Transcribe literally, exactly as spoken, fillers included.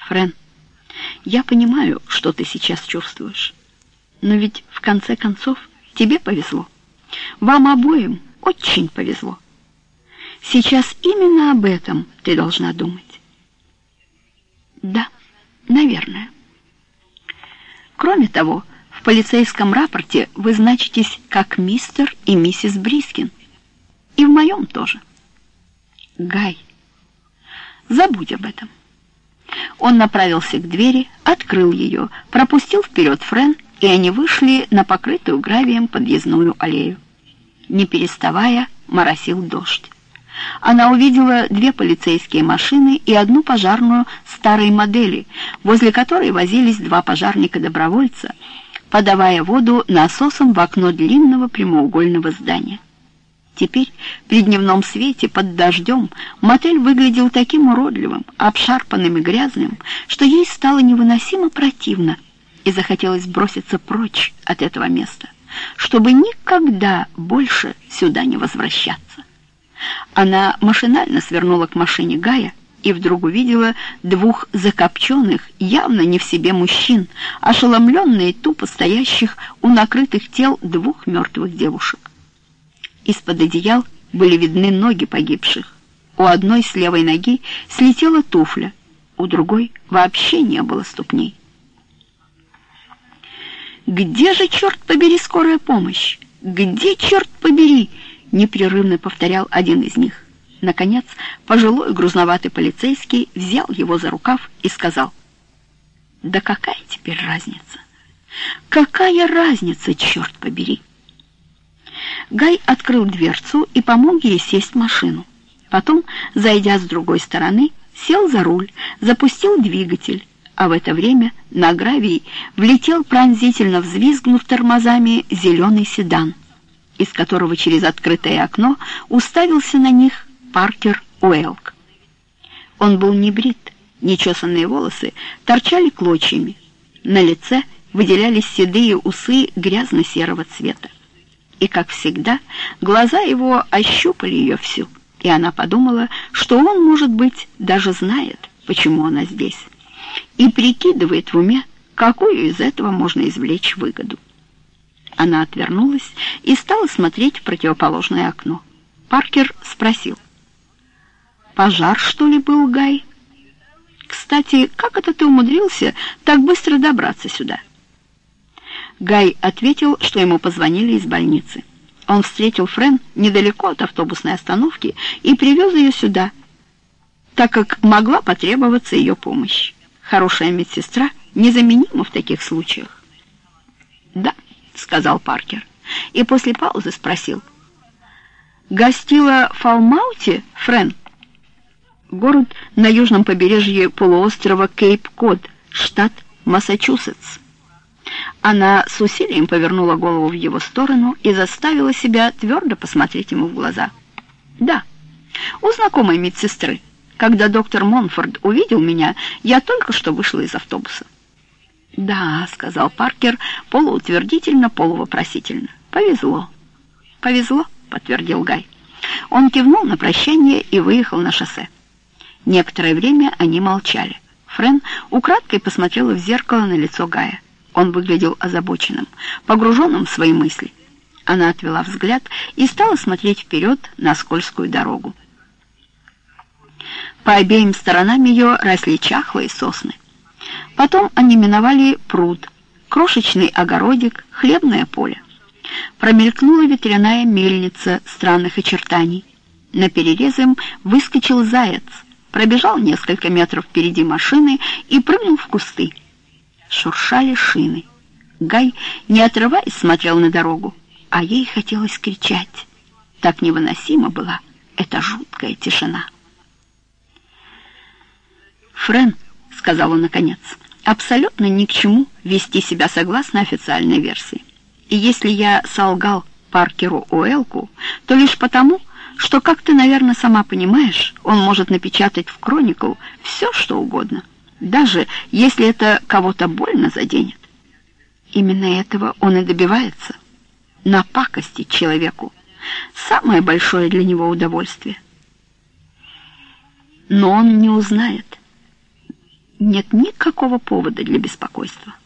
Френ, я понимаю, что ты сейчас чувствуешь, но ведь в конце концов тебе повезло. Вам обоим очень повезло. Сейчас именно об этом ты должна думать. Да, наверное. Кроме того, в полицейском рапорте вы значитесь как мистер и миссис Брискин. И в моем тоже. Гай, забудь об этом. Он направился к двери, открыл ее, пропустил вперед Френ, и они вышли на покрытую гравием подъездную аллею. Не переставая, моросил дождь. Она увидела две полицейские машины и одну пожарную старой модели, возле которой возились два пожарника-добровольца, подавая воду насосом в окно длинного прямоугольного здания. Теперь, при дневном свете, под дождем, мотель выглядел таким уродливым, обшарпанным и грязным, что ей стало невыносимо противно, и захотелось броситься прочь от этого места, чтобы никогда больше сюда не возвращаться. Она машинально свернула к машине Гая и вдруг увидела двух закопченных, явно не в себе мужчин, ошеломленные тупо стоящих у накрытых тел двух мертвых девушек. Из-под одеял были видны ноги погибших. У одной с левой ноги слетела туфля, у другой вообще не было ступней. «Где же, черт побери, скорая помощь? Где, черт побери?» — непрерывно повторял один из них. Наконец, пожилой грузноватый полицейский взял его за рукав и сказал: «Да какая теперь разница? Какая разница, черт побери?» Гай открыл дверцу и помог ей сесть в машину. Потом, зайдя с другой стороны, сел за руль, запустил двигатель, а в это время на гравий влетел, пронзительно взвизгнув тормозами, зеленый седан, из которого через открытое окно уставился на них Паркер Уэлк. Он был не брит, нечесанные волосы торчали клочьями, на лице выделялись седые усы грязно-серого цвета. И, как всегда, глаза его ощупали ее всю, и она подумала, что он, может быть, даже знает, почему она здесь, и прикидывает в уме, какую из этого можно извлечь выгоду. Она отвернулась и стала смотреть в противоположное окно. Паркер спросил: «Пожар, что ли, был, Гай? Кстати, как это ты умудрился так быстро добраться сюда?» Гай ответил, что ему позвонили из больницы. Он встретил Френ недалеко от автобусной остановки и привез ее сюда, так как могла потребоваться ее помощь. Хорошая медсестра незаменима в таких случаях. «Да», — сказал Паркер, и после паузы спросил: «Гостила в Фалмауте, Френ?» Город на южном побережье полуострова Кейп-Код, штат Массачусетс. Она с усилием повернула голову в его сторону и заставила себя твердо посмотреть ему в глаза. «Да, у знакомой медсестры. Когда доктор Монфорд увидел меня, я только что вышла из автобуса». «Да», — сказал Паркер полуутвердительно, полувопросительно. «Повезло». «Повезло», — подтвердил Гай. Он кивнул на прощание и выехал на шоссе. Некоторое время они молчали. Френ украдкой посмотрела в зеркало на лицо Гая. Он выглядел озабоченным, погруженным в свои мысли. Она отвела взгляд и стала смотреть вперед на скользкую дорогу. По обеим сторонам ее росли чахлые сосны. Потом они миновали пруд, крошечный огородик, хлебное поле. Промелькнула ветряная мельница странных очертаний. На перерез им выскочил заяц, пробежал несколько метров впереди машины и прыгнул в кусты. Шуршали шины. Гай, не отрываясь, смотрел на дорогу, а ей хотелось кричать. Так невыносима была эта жуткая тишина. «Френ», — сказал он наконец, — «абсолютно ни к чему вести себя согласно официальной версии. И если я солгал Паркеру Уэлку, то лишь потому, что, как ты, наверное, сама понимаешь, он может напечатать в «Кроникл» все, что угодно, даже если это кого-то больно заденет. Именно этого он и добивается — напакостить человеку. Самое большое для него удовольствие. Но он не узнает. нет никакого повода для беспокойства.